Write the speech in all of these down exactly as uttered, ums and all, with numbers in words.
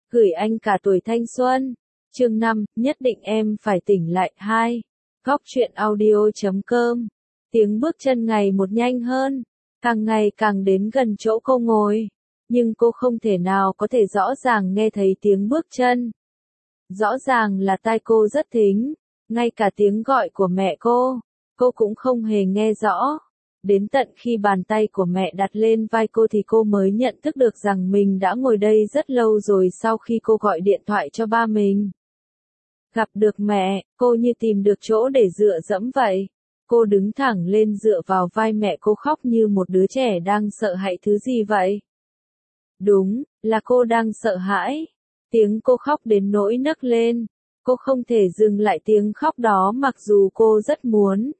Gửi anh cả tuổi thanh xuân. Chương năm, nhất định em phải tỉnh lại. Hai. Góc truyện audio chấm com. Tiếng bước chân ngày một nhanh hơn, càng ngày càng đến gần chỗ cô ngồi, nhưng cô không thể nào có thể rõ ràng nghe thấy tiếng bước chân. Rõ ràng là tai cô rất thính, ngay cả tiếng gọi của mẹ cô, cô cũng không hề nghe rõ. Đến tận khi bàn tay của mẹ đặt lên vai cô thì cô mới nhận thức được rằng mình đã ngồi đây rất lâu rồi sau khi cô gọi điện thoại cho ba mình. Gặp được mẹ, cô như tìm được chỗ để dựa dẫm vậy. Cô đứng thẳng lên dựa vào vai mẹ, cô khóc như một đứa trẻ đang sợ hãi thứ gì vậy. Đúng, là cô đang sợ hãi. Tiếng cô khóc đến nỗi nấc lên. Cô không thể dừng lại tiếng khóc đó mặc dù cô rất muốn.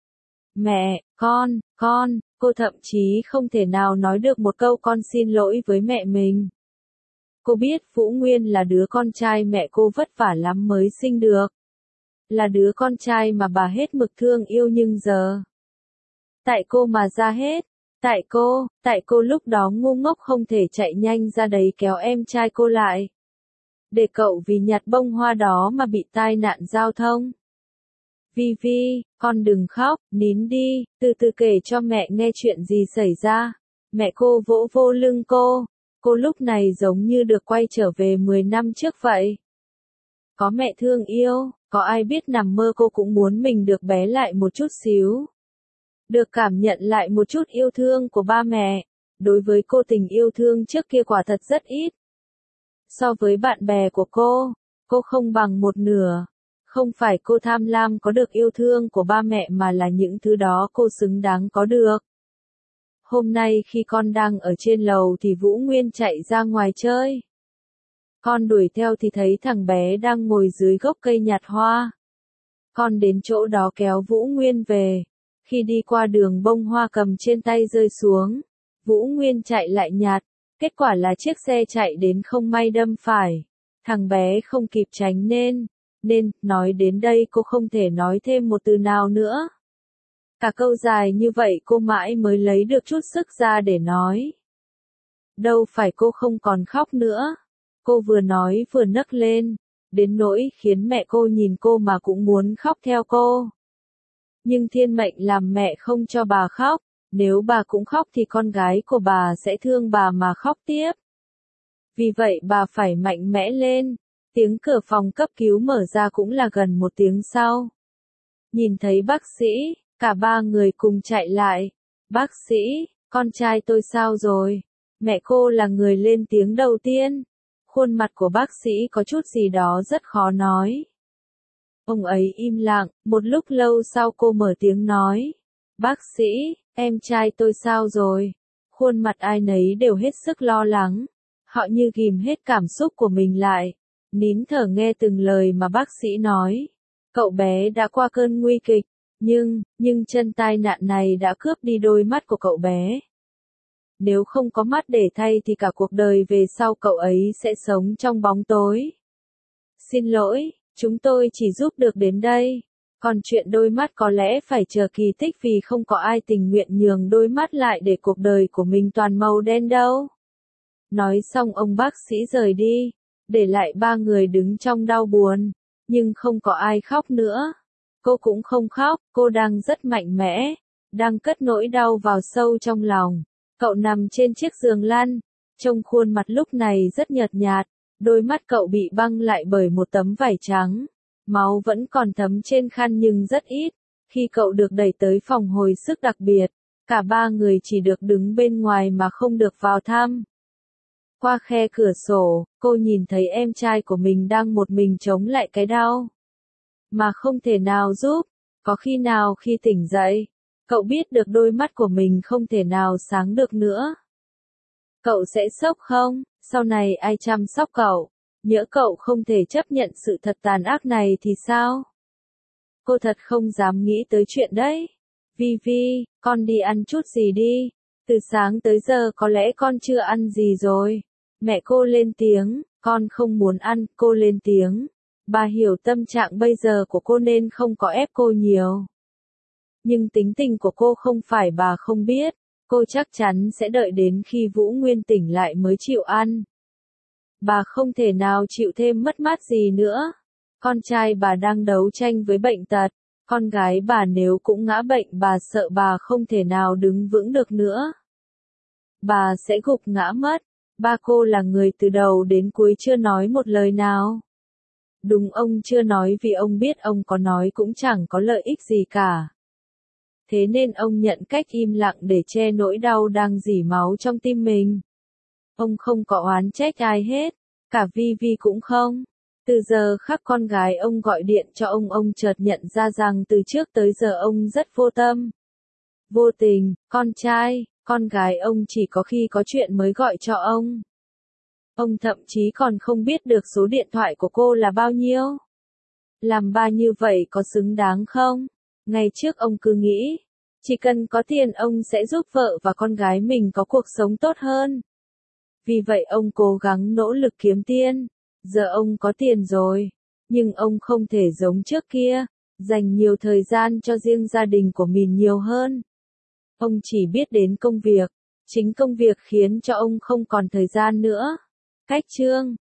Mẹ, con, con, cô thậm chí không thể nào nói được một câu con xin lỗi với mẹ mình. Cô biết Vũ Nguyên là đứa con trai mẹ cô vất vả lắm mới sinh được. Là đứa con trai mà bà hết mực thương yêu nhưng giờ. Tại cô mà ra hết. Tại cô, tại cô lúc đó ngu ngốc không thể chạy nhanh ra đấy kéo em trai cô lại. Để cậu vì nhặt bông hoa đó mà bị tai nạn giao thông. Vi Vi, con đừng khóc, nín đi, từ từ kể cho mẹ nghe chuyện gì xảy ra. Mẹ cô vỗ vô lưng cô. Cô lúc này giống như được quay trở về mười năm trước vậy. Có mẹ thương yêu, có ai biết nằm mơ cô cũng muốn mình được bé lại một chút xíu. Được cảm nhận lại một chút yêu thương của ba mẹ. Đối với cô tình yêu thương trước kia quả thật rất ít. So với bạn bè của cô, cô không bằng một nửa. Không phải cô tham lam có được yêu thương của ba mẹ mà là những thứ đó cô xứng đáng có được. Hôm nay khi con đang ở trên lầu thì Vũ Nguyên chạy ra ngoài chơi. Con đuổi theo thì thấy thằng bé đang ngồi dưới gốc cây nhặt hoa. Con đến chỗ đó kéo Vũ Nguyên về. Khi đi qua đường bông hoa cầm trên tay rơi xuống. Vũ Nguyên chạy lại nhặt. Kết quả là chiếc xe chạy đến không may đâm phải. Thằng bé không kịp tránh nên. Nên, nói đến đây cô không thể nói thêm một từ nào nữa. Cả câu dài như vậy cô mãi mới lấy được chút sức ra để nói. Đâu phải cô không còn khóc nữa. Cô vừa nói vừa nấc lên, đến nỗi khiến mẹ cô nhìn cô mà cũng muốn khóc theo cô. Nhưng thiên mệnh làm mẹ không cho bà khóc, nếu bà cũng khóc thì con gái của bà sẽ thương bà mà khóc tiếp. Vì vậy bà phải mạnh mẽ lên. Tiếng cửa phòng cấp cứu mở ra cũng là gần một tiếng sau. Nhìn thấy bác sĩ, cả ba người cùng chạy lại. Bác sĩ, con trai tôi sao rồi? Mẹ cô là người lên tiếng đầu tiên. Khuôn mặt của bác sĩ có chút gì đó rất khó nói. Ông ấy im lặng, một lúc lâu sau cô mở tiếng nói. Bác sĩ, em trai tôi sao rồi? Khuôn mặt ai nấy đều hết sức lo lắng. Họ như ghim hết cảm xúc của mình lại. Nín thở nghe từng lời mà bác sĩ nói. Cậu bé đã qua cơn nguy kịch, nhưng, nhưng chân tai nạn này đã cướp đi đôi mắt của cậu bé. Nếu không có mắt để thay thì cả cuộc đời về sau cậu ấy sẽ sống trong bóng tối. Xin lỗi, chúng tôi chỉ giúp được đến đây. Còn chuyện đôi mắt có lẽ phải chờ kỳ tích vì không có ai tình nguyện nhường đôi mắt lại để cuộc đời của mình toàn màu đen đâu. Nói xong ông bác sĩ rời đi. Để lại ba người đứng trong đau buồn, nhưng không có ai khóc nữa. Cô cũng không khóc, cô đang rất mạnh mẽ, đang cất nỗi đau vào sâu trong lòng. Cậu nằm trên chiếc giường lăn, trông khuôn mặt lúc này rất nhợt nhạt, đôi mắt cậu bị băng lại bởi một tấm vải trắng. Máu vẫn còn thấm trên khăn nhưng rất ít. Khi cậu được đẩy tới phòng hồi sức đặc biệt, cả ba người chỉ được đứng bên ngoài mà không được vào thăm. Qua khe cửa sổ, cô nhìn thấy em trai của mình đang một mình chống lại cái đau. Mà không thể nào giúp. Có khi nào khi tỉnh dậy, cậu biết được đôi mắt của mình không thể nào sáng được nữa. Cậu sẽ sốc không? Sau này ai chăm sóc cậu? Nhỡ cậu không thể chấp nhận sự thật tàn ác này thì sao? Cô thật không dám nghĩ tới chuyện đấy. Vi Vi, con đi ăn chút gì đi. Từ sáng tới giờ có lẽ con chưa ăn gì rồi. Mẹ cô lên tiếng, con không muốn ăn, cô lên tiếng. Bà hiểu tâm trạng bây giờ của cô nên không có ép cô nhiều. Nhưng tính tình của cô không phải bà không biết, cô chắc chắn sẽ đợi đến khi Vũ Nguyên tỉnh lại mới chịu ăn. Bà không thể nào chịu thêm mất mát gì nữa. Con trai bà đang đấu tranh với bệnh tật. Con gái bà nếu cũng ngã bệnh bà sợ bà không thể nào đứng vững được nữa. Bà sẽ gục ngã mất. Ba cô là người từ đầu đến cuối chưa nói một lời nào. Đúng, ông chưa nói vì ông biết ông có nói cũng chẳng có lợi ích gì cả. Thế nên ông nhận cách im lặng để che nỗi đau đang rỉ máu trong tim mình. Ông không có oán trách ai hết, cả Vi Vi cũng không. Từ giờ khắc con gái ông gọi điện cho ông, ông chợt nhận ra rằng từ trước tới giờ ông rất vô tâm, vô tình. Con trai, con gái ông chỉ có khi có chuyện mới gọi cho ông. Ông thậm chí còn không biết được số điện thoại của cô là bao nhiêu. Làm ba như vậy có xứng đáng không? Ngày trước ông cứ nghĩ, chỉ cần có tiền ông sẽ giúp vợ và con gái mình có cuộc sống tốt hơn. Vì vậy ông cố gắng nỗ lực kiếm tiền. Giờ ông có tiền rồi, nhưng ông không thể giống trước kia, dành nhiều thời gian cho riêng gia đình của mình nhiều hơn. Ông chỉ biết đến công việc, chính công việc khiến cho ông không còn thời gian nữa. Cách chương